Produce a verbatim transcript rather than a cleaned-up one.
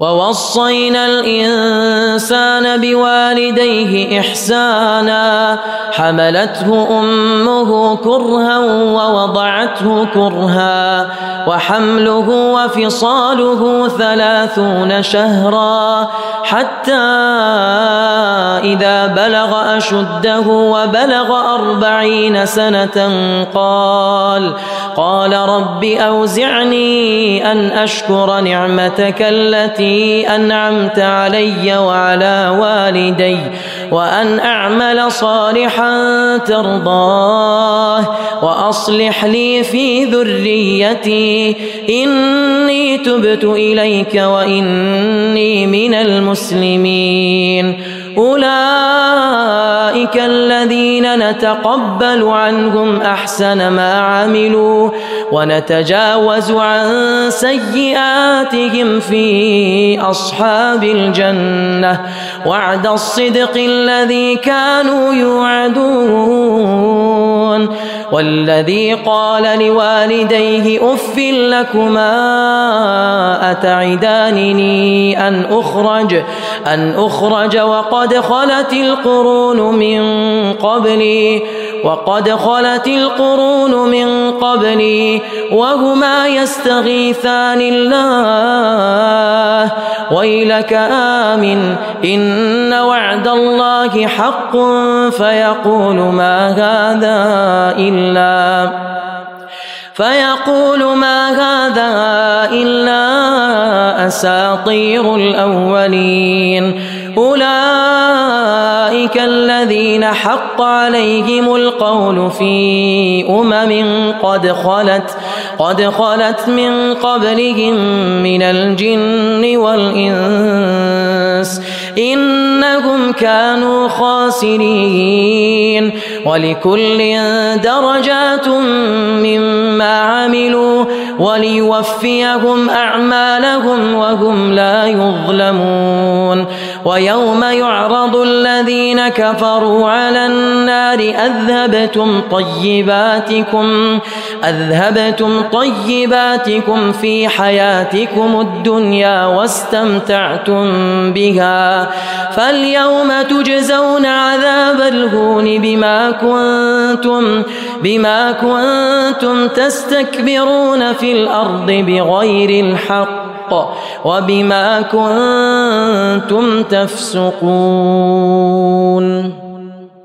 ووصينا الإنسان بوالديه إحسانا حملته أمه كرها ووضعته كرها وحمله وفصاله ثلاثون شهرا حتى إذا بلغ أشده وبلغ أربعين سنة قال قال رب أوزعني أن أشكر نعمتك التي أنعمت علي وعلى والدي وأن أعمل صالحا ترضاه وأصلح لي في ذريتي إني تبت إليك وإني من المسلمين أولئك الذين نتقبل عنهم أحسن ما عملوا ونتجاوز عن سيئاتهم في أصحاب الجنة وعد الصدق الذي كانوا يوعدون والذي قال لوالديه أف لكما أتعدانني أن أخرج أن أخرج وقد خلت القرون من قبلي وقد خلت القرون من قبلي وهما يستغيثان الله ويلك آمن إن وعد الله حق فيقول ما هذا إلا فيقول ما هذا إلا أساطير الأولين أولئك الذين حق عليهم القول في أمم قد خلت قد خلت من قبلهم من الجن والإنس إنهم كانوا خاسرين ولكل درجات مما عملوا وليوفيهم أعمالهم وهم لا يظلمون ويوم يعرض الذين كفروا على النار أذهبتم طيباتكم أذهبتم طيباتكم في حياتكم الدنيا واستمتعتم بها فاليوم تجزون عذاب الهون بما كنتم بما كنتم تستكبرون في الأرض بغير الحق وبما كنتم تفسقون.